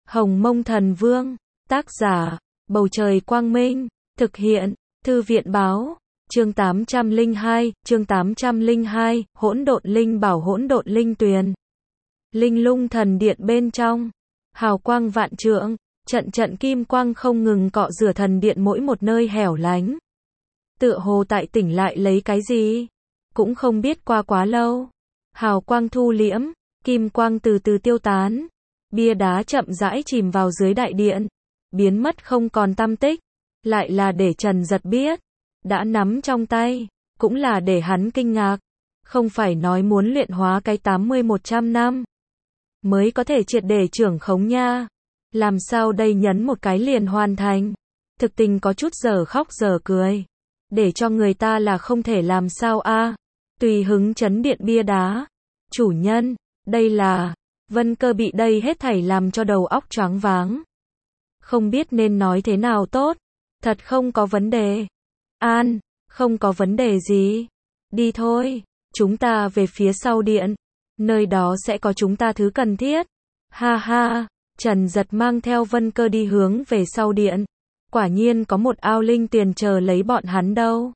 Hồng Mông Thần Vương, tác giả, Bầu Trời Quang Minh, thực hiện, Thư viện Báo, chương 802, Hỗn Độn Linh Bảo Hỗn Độn Linh Tuyền. Linh Lung Thần Điện bên trong, hào quang vạn trượng, trận trận kim quang không ngừng cọ rửa thần điện mỗi một nơi hẻo lánh. Tựa hồ tại tỉnh lại lấy cái gì, cũng không biết qua quá lâu. Hào quang thu liễm, kim quang từ từ tiêu tán, bia đá chậm rãi chìm vào dưới đại điện, biến mất không còn tăm tích. Lại là để Trần Giật biết, đã nắm trong tay, cũng là để hắn kinh ngạc. Không phải nói muốn luyện hóa cái 80-100 năm mới có thể triệt để trưởng khống nha. Làm sao đây nhấn một cái liền hoàn thành. Thực tình có chút giờ khóc giờ cười. Để cho người ta là không thể làm sao a. Tùy hứng chấn điện bia đá. Chủ nhân, đây là... Vân Cơ bị đây hết thảy làm cho đầu óc choáng váng. Không biết nên nói thế nào tốt. Thật không có vấn đề. An, không có vấn đề gì. Đi thôi, chúng ta về phía sau điện. Nơi đó sẽ có chúng ta thứ cần thiết. Ha ha, Trần Giật mang theo Vân Cơ đi hướng về sau điện. Quả nhiên có một ao linh tiền chờ lấy bọn hắn đâu.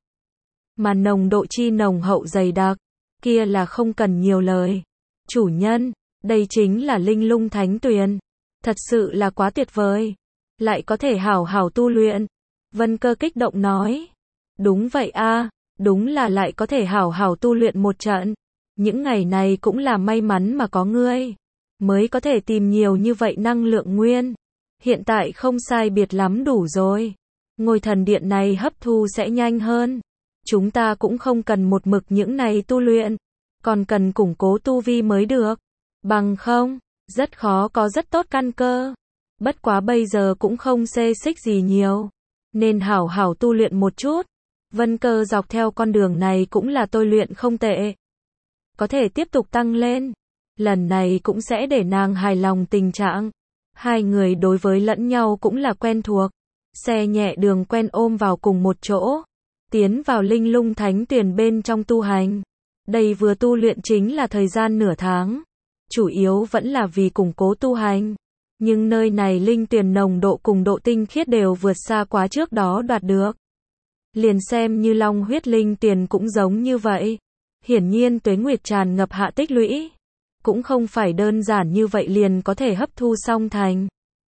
Mà nồng độ chi nồng hậu dày đặc, kia là không cần nhiều lời. Chủ nhân, đây chính là Linh Lung Thánh Tuyền. Thật sự là quá tuyệt vời. Lại có thể hảo hảo tu luyện. Vân Cơ kích động nói. Đúng vậy a, đúng là lại có thể hảo hảo tu luyện một trận. Những ngày này cũng là may mắn mà có ngươi, mới có thể tìm nhiều như vậy năng lượng nguyên. Hiện tại không sai biệt lắm đủ rồi. Ngôi thần điện này hấp thu sẽ nhanh hơn. Chúng ta cũng không cần một mực những này tu luyện, còn cần củng cố tu vi mới được. Bằng không, rất khó có rất tốt căn cơ. Bất quá bây giờ cũng không xê xích gì nhiều, nên hảo hảo tu luyện một chút. Vân Cơ dọc theo con đường này cũng là tôi luyện không tệ. Có thể tiếp tục tăng lên. Lần này cũng sẽ để nàng hài lòng tình trạng. Hai người đối với lẫn nhau cũng là quen thuộc. Xe nhẹ đường quen ôm vào cùng một chỗ. Tiến vào Linh Lung Thánh Tuyền bên trong tu hành. Đây vừa tu luyện chính là thời gian nửa tháng. Chủ yếu vẫn là vì củng cố tu hành. Nhưng nơi này linh tuyền nồng độ cùng độ tinh khiết đều vượt xa quá trước đó đoạt được. Liền xem như long huyết linh tiền cũng giống như vậy. Hiển nhiên tuế nguyệt tràn ngập hạ tích lũy. Cũng không phải đơn giản như vậy liền có thể hấp thu xong thành.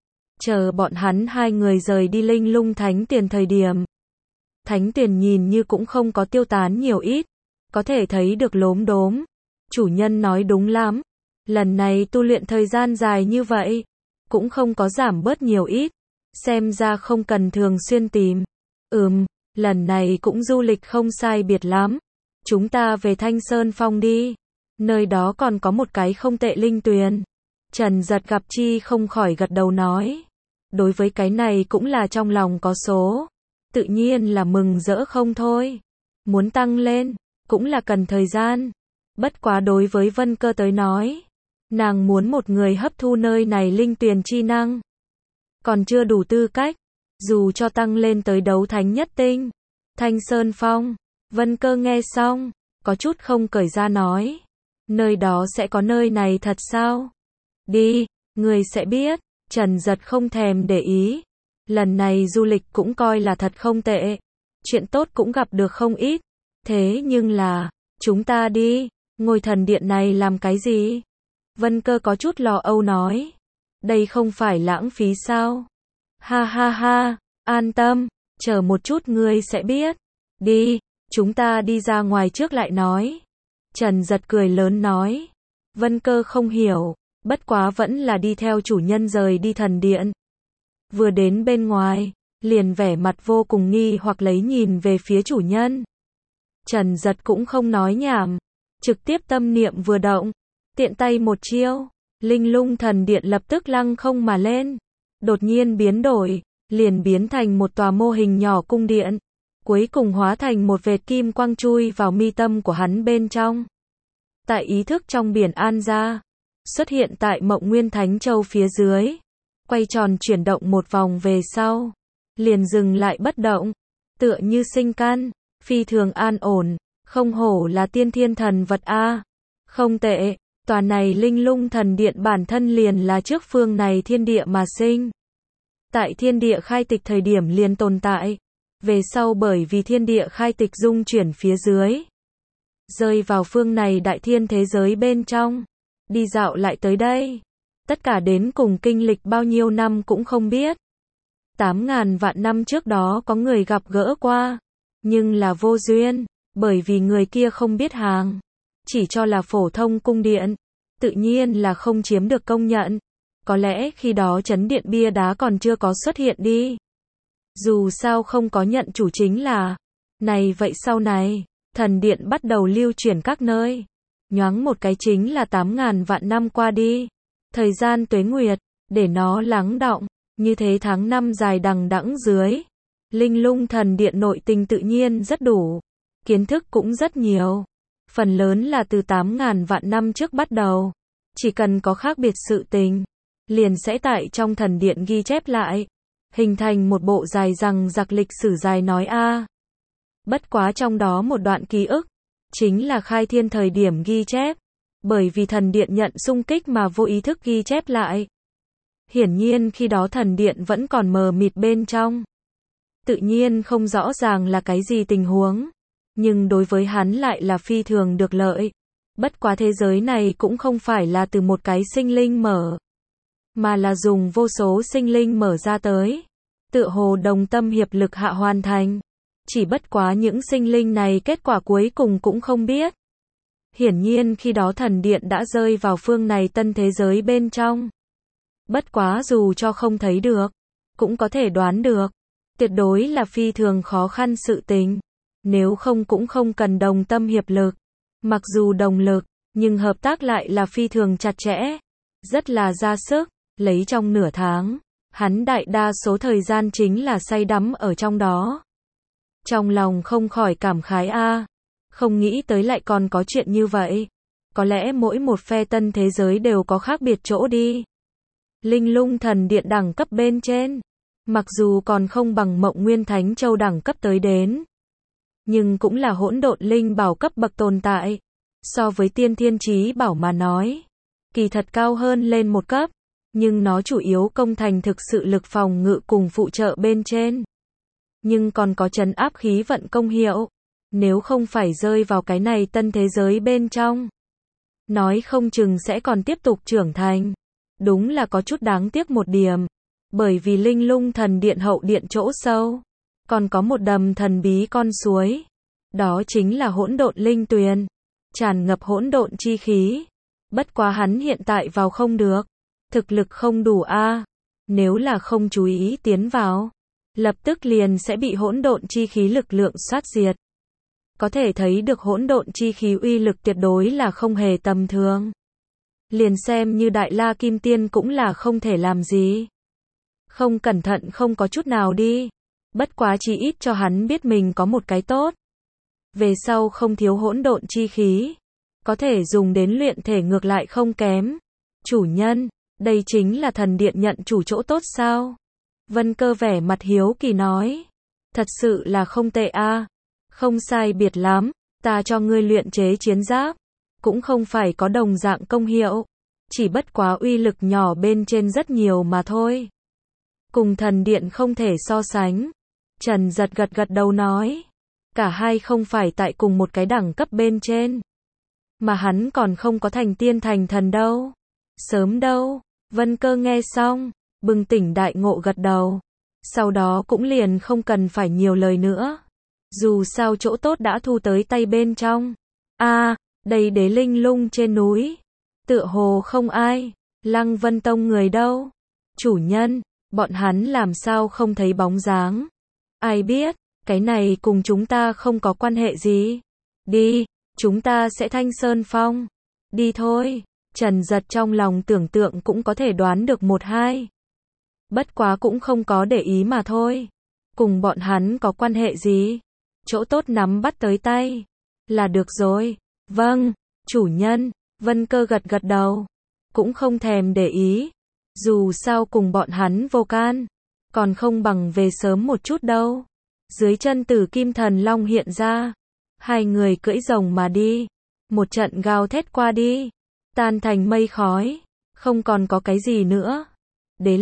Chờ bọn hắn hai người rời đi Linh Lung Thánh Tuyền thời điểm. Thánh Tuyền nhìn như cũng không có tiêu tán nhiều ít. Có thể thấy được lốm đốm. Chủ nhân nói đúng lắm. Lần này tu luyện thời gian dài như vậy. Cũng không có giảm bớt nhiều ít. Xem ra không cần thường xuyên tìm. Lần này cũng du lịch không sai biệt lắm. Chúng ta về Thanh Sơn Phong đi. Nơi đó còn có một cái không tệ linh tuyền. Trần Giật gặp chi không khỏi gật đầu nói. Đối với cái này cũng là trong lòng có số. Tự nhiên là mừng rỡ không thôi. Muốn tăng lên, cũng là cần thời gian. Bất quá đối với Vân Cơ tới nói. Nàng muốn một người hấp thu nơi này linh tuyền chi năng. Còn chưa đủ tư cách. Dù cho tăng lên tới đấu thánh nhất tinh. Thanh Sơn Phong. Vân Cơ nghe xong, có chút không cởi ra nói. Nơi đó sẽ có nơi này thật sao? Đi, người sẽ biết. Trần Giật không thèm để ý. Lần này du lịch cũng coi là thật không tệ. Chuyện tốt cũng gặp được không ít. Thế nhưng là, chúng ta đi, ngôi thần điện này làm cái gì? Vân Cơ có chút lo âu nói. Đây không phải lãng phí sao? Ha ha ha, an tâm, chờ một chút ngươi sẽ biết. Đi, chúng ta đi ra ngoài trước lại nói. Trần Giật cười lớn nói. Vân Cơ không hiểu, bất quá vẫn là đi theo chủ nhân rời đi thần điện. Vừa đến bên ngoài, liền vẻ mặt vô cùng nghi hoặc lấy nhìn về phía chủ nhân. Trần Giật cũng không nói nhảm, trực tiếp tâm niệm vừa động, tiện tay một chiêu, Linh Lung Thần Điện lập tức lăng không mà lên, đột nhiên biến đổi, liền biến thành một tòa mô hình nhỏ cung điện, cuối cùng hóa thành một vệt kim quang chui vào mi tâm của hắn bên trong. Tại ý thức trong biển An Gia, xuất hiện tại Mộng Nguyên Thánh Châu phía dưới, quay tròn chuyển động một vòng về sau, liền dừng lại bất động, tựa như sinh căn, phi thường an ổn, không hổ là tiên thiên thần vật a. Không tệ, Tòa này linh lung thần điện bản thân liền là trước phương này thiên địa mà sinh. Tại thiên địa khai tịch thời điểm liền tồn tại. Về sau bởi vì thiên địa khai tịch dung chuyển phía dưới. Rơi vào phương này đại thiên thế giới bên trong. Đi dạo lại tới đây. Tất cả đến cùng kinh lịch bao nhiêu năm cũng không biết. 8.000 vạn năm trước đó có người gặp gỡ qua. Nhưng là vô duyên. Bởi vì người kia không biết hàng. Chỉ cho là phổ thông cung điện. Tự nhiên là không chiếm được công nhận. Có lẽ khi đó chấn điện bia đá còn chưa có xuất hiện đi. Dù sao không có nhận chủ chính là. Này vậy sau này, thần điện bắt đầu lưu chuyển các nơi. Nhoáng một cái chính là 8.000 vạn năm qua đi. Thời gian tuế nguyệt, để nó lắng đọng. Như thế tháng năm dài đằng đẵng dưới. Linh lung thần điện nội tình tự nhiên rất đủ. Kiến thức cũng rất nhiều. Phần lớn là từ 8.000 vạn năm trước bắt đầu. Chỉ cần có khác biệt sự tình, liền sẽ tại trong thần điện ghi chép lại. Hình thành một bộ dài dằng dặc lịch sử dài nói a. Bất quá trong đó một đoạn ký ức, chính là khai thiên thời điểm ghi chép. Bởi vì thần điện nhận xung kích mà vô ý thức ghi chép lại. Hiển nhiên khi đó thần điện vẫn còn mờ mịt bên trong. Tự nhiên không rõ ràng là cái gì tình huống. Nhưng đối với hắn lại là phi thường được lợi. Bất quá thế giới này cũng không phải là từ một cái sinh linh mở. Mà là dùng vô số sinh linh mở ra tới. Tựa hồ đồng tâm hiệp lực hạ hoàn thành. Chỉ bất quá những sinh linh này kết quả cuối cùng cũng không biết. Hiển nhiên khi đó thần điện đã rơi vào phương này tân thế giới bên trong. Bất quá dù cho không thấy được, cũng có thể đoán được. Tuyệt đối là phi thường khó khăn sự tình. Nếu không cũng không cần đồng tâm hiệp lực. Mặc dù đồng lực, nhưng hợp tác lại là phi thường chặt chẽ. Rất là ra sức, lấy trong nửa tháng. Hắn đại đa số thời gian chính là say đắm ở trong đó. Trong lòng không khỏi cảm khái a. Không nghĩ tới lại còn có chuyện như vậy. Có lẽ mỗi một phe tân thế giới đều có khác biệt chỗ đi. Linh lung thần điện đẳng cấp bên trên. Mặc dù còn không bằng Mộng Nguyên Thánh Châu đẳng cấp tới đến. Nhưng cũng là hỗn độn linh bảo cấp bậc tồn tại. So với tiên thiên chí bảo mà nói. Kỳ thật cao hơn lên một cấp. Nhưng nó chủ yếu công thành thực sự lực phòng ngự cùng phụ trợ bên trên. Nhưng còn có trấn áp khí vận công hiệu. Nếu không phải rơi vào cái này tân thế giới bên trong. Nói không chừng sẽ còn tiếp tục trưởng thành. Đúng là có chút đáng tiếc một điểm. Bởi vì linh lung thần điện hậu điện chỗ sâu. Còn có một đầm thần bí con suối. Đó chính là hỗn độn linh tuyền. Tràn ngập hỗn độn chi khí. Bất quá hắn hiện tại vào không được. Thực lực không đủ a. Nếu là không chú ý tiến vào. Lập tức liền sẽ bị hỗn độn chi khí lực lượng sát diệt. Có thể thấy được hỗn độn chi khí uy lực tuyệt đối là không hề tầm thường. Liền xem như Đại La Kim Tiên cũng là không thể làm gì. Không cẩn thận không có chút nào đi. Bất quá chỉ ít cho hắn biết mình có một cái tốt. Về sau không thiếu hỗn độn chi khí. Có thể dùng đến luyện thể ngược lại không kém. Chủ nhân, đây chính là thần điện nhận chủ chỗ tốt sao? Vân Cơ vẻ mặt hiếu kỳ nói. Thật sự là không tệ a. Không sai biệt lắm, ta cho ngươi luyện chế chiến giáp. Cũng không phải có đồng dạng công hiệu. Chỉ bất quá uy lực nhỏ bên trên rất nhiều mà thôi. Cùng thần điện không thể so sánh. Trần Giật gật đầu nói. Cả hai không phải tại cùng một cái đẳng cấp bên trên. Mà hắn còn không có thành tiên thành thần đâu. Sớm đâu. Vân Cơ nghe xong, bừng tỉnh đại ngộ gật đầu. Sau đó cũng liền không cần phải nhiều lời nữa. Dù sao chỗ tốt đã thu tới tay bên trong. Đây đế linh lung trên núi. Tựa hồ không ai. Lăng Vân Tông người đâu? Chủ nhân, bọn hắn làm sao không thấy bóng dáng? Ai biết, cái này cùng chúng ta không có quan hệ gì. Đi, chúng ta sẽ thanh sơn phong. Đi thôi. Trần Giật trong lòng tưởng tượng cũng có thể đoán được một hai. Bất quá cũng không có để ý mà thôi. Cùng bọn hắn có quan hệ gì? Chỗ tốt nắm bắt tới tay. Là được rồi. Vâng, chủ nhân. Vân Cơ gật đầu. Cũng không thèm để ý. Dù sao cùng bọn hắn vô can. Còn không bằng về sớm một chút đâu. Dưới chân Tử Kim Thần Long hiện ra. Hai người cưỡi rồng mà đi. Một trận gào thét qua đi. tan thành mây khói, không còn có cái gì nữa. Đế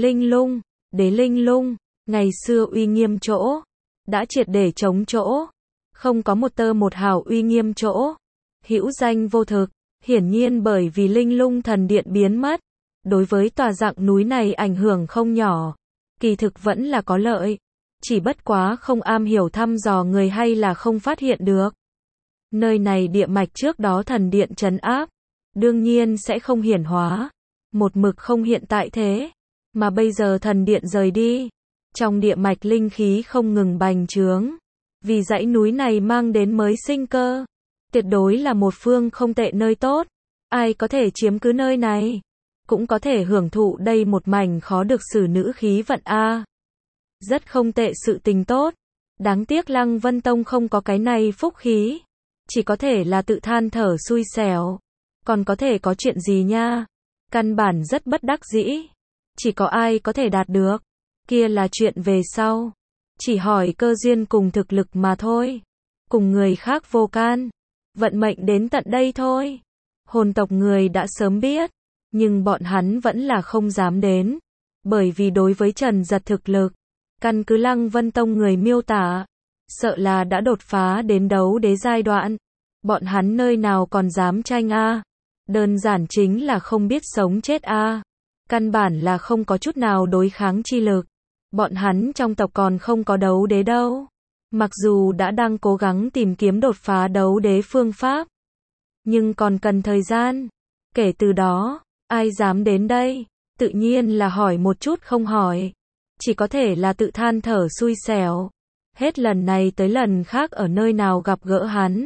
Linh Lung, ngày xưa uy nghiêm chỗ, đã triệt để chống chỗ, không có một tơ một hào uy nghiêm chỗ, hữu danh vô thực, hiển nhiên bởi vì Linh Lung thần điện biến mất, đối với tòa dạng núi này ảnh hưởng không nhỏ, kỳ thực vẫn là có lợi, chỉ bất quá không am hiểu thăm dò người hay là không phát hiện được. Nơi này địa mạch trước đó thần điện trấn áp, đương nhiên sẽ không hiển hóa, một mực không hiện tại thế, mà bây giờ thần điện rời đi, trong địa mạch linh khí không ngừng bành trướng, vì dãy núi này mang đến mới sinh cơ, tuyệt đối là một phương không tệ nơi tốt, ai có thể chiếm cứ nơi này, cũng có thể hưởng thụ đây một mảnh khó được xử nữ khí vận a. Rất không tệ sự tình tốt, đáng tiếc Lăng Vân Tông không có cái này phúc khí, chỉ có thể là tự than thở xui xẻo, còn có thể có chuyện gì nha, căn bản rất bất đắc dĩ, chỉ có ai có thể đạt được, kia là chuyện về sau, chỉ hỏi cơ duyên cùng thực lực mà thôi, cùng người khác vô can, vận mệnh đến tận đây thôi. Hồn tộc người đã sớm biết, nhưng bọn hắn vẫn là không dám đến, bởi vì đối với Trần Giật thực lực, căn cứ Lăng Vân Tông người miêu tả, sợ là đã đột phá đến đấu đế giai đoạn, bọn hắn nơi nào còn dám tranh a, đơn giản chính là không biết sống chết a, căn bản là không có chút nào đối kháng chi lực, bọn hắn trong tộc còn không có đấu đế đâu, mặc dù đã đang cố gắng tìm kiếm đột phá đấu đế phương pháp, nhưng còn cần thời gian, kể từ đó, ai dám đến đây, tự nhiên là hỏi một chút không hỏi, chỉ có thể là tự than thở xui xẻo, hết lần này tới lần khác ở nơi nào gặp gỡ hắn.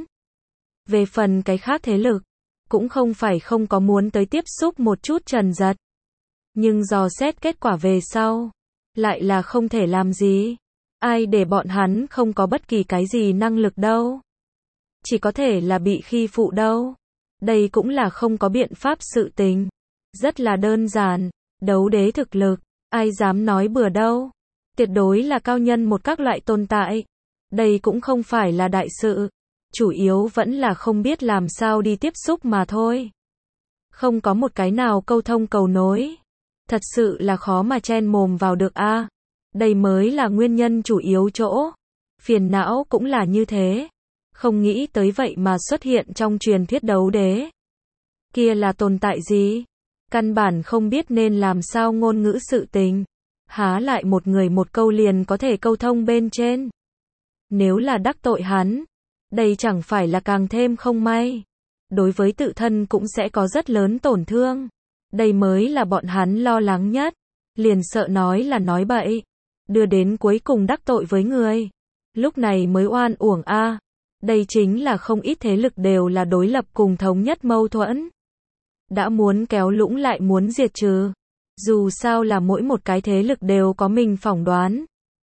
Về phần cái khác thế lực, cũng không phải không có muốn tới tiếp xúc một chút Trần Giật, nhưng dò xét kết quả về sau, lại là không thể làm gì, ai để bọn hắn không có bất kỳ cái gì năng lực đâu, chỉ có thể là bị khi phụ đâu, đây cũng là không có biện pháp sự tình, rất là đơn giản, đấu đế thực lực, ai dám nói bừa đâu, tuyệt đối là cao nhân một các loại tồn tại, đây cũng không phải là đại sự, chủ yếu vẫn là không biết làm sao đi tiếp xúc mà thôi, không có một cái nào câu thông cầu nối, thật sự là khó mà chen mồm vào được a, đây mới là nguyên nhân chủ yếu chỗ, phiền não cũng là như thế, không nghĩ tới vậy mà xuất hiện trong truyền thuyết đấu đế, kia là tồn tại gì? Căn bản không biết nên làm sao ngôn ngữ sự tình, há lại một người một câu liền có thể câu thông bên trên. Nếu là đắc tội hắn, đây chẳng phải là càng thêm không may, đối với tự thân cũng sẽ có rất lớn tổn thương, đây mới là bọn hắn lo lắng nhất, liền sợ nói là nói bậy, đưa đến cuối cùng đắc tội với người, lúc này mới oan uổng a. Đây chính là không ít thế lực đều là đối lập cùng thống nhất mâu thuẫn. Đã muốn kéo lũng lại muốn diệt trừ. Dù sao là mỗi một cái thế lực đều có mình phỏng đoán.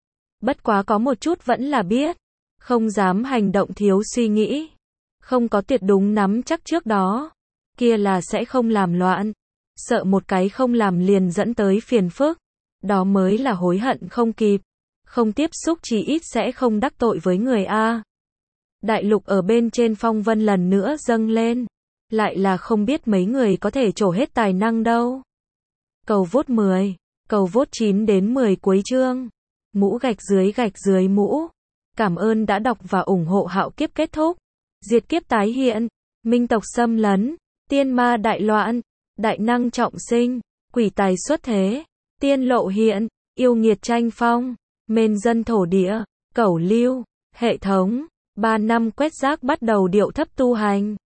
Bất quá có một chút vẫn là biết. Không dám hành động thiếu suy nghĩ. Không có tuyệt đúng nắm chắc trước đó. Kia là sẽ không làm loạn. Sợ một cái không làm liền dẫn tới phiền phức. Đó mới là hối hận không kịp. Không tiếp xúc chỉ ít sẽ không đắc tội với người A. Đại lục ở bên trên phong vân lần nữa dâng lên. Lại là không biết mấy người có thể trổ hết tài năng đâu. Cầu vote 10, cầu vote 9 đến 10 cuối chương. Mũ gạch dưới mũ. Cảm ơn đã đọc và ủng hộ Hạo Kiếp kết thúc. Diệt kiếp tái hiện, minh tộc xâm lấn, tiên ma đại loạn, đại năng trọng sinh, quỷ tài xuất thế, tiên lộ hiện, yêu nghiệt tranh phong, mên dân thổ địa, cẩu lưu, hệ thống, 3 năm quét rác bắt đầu điệu thấp tu hành.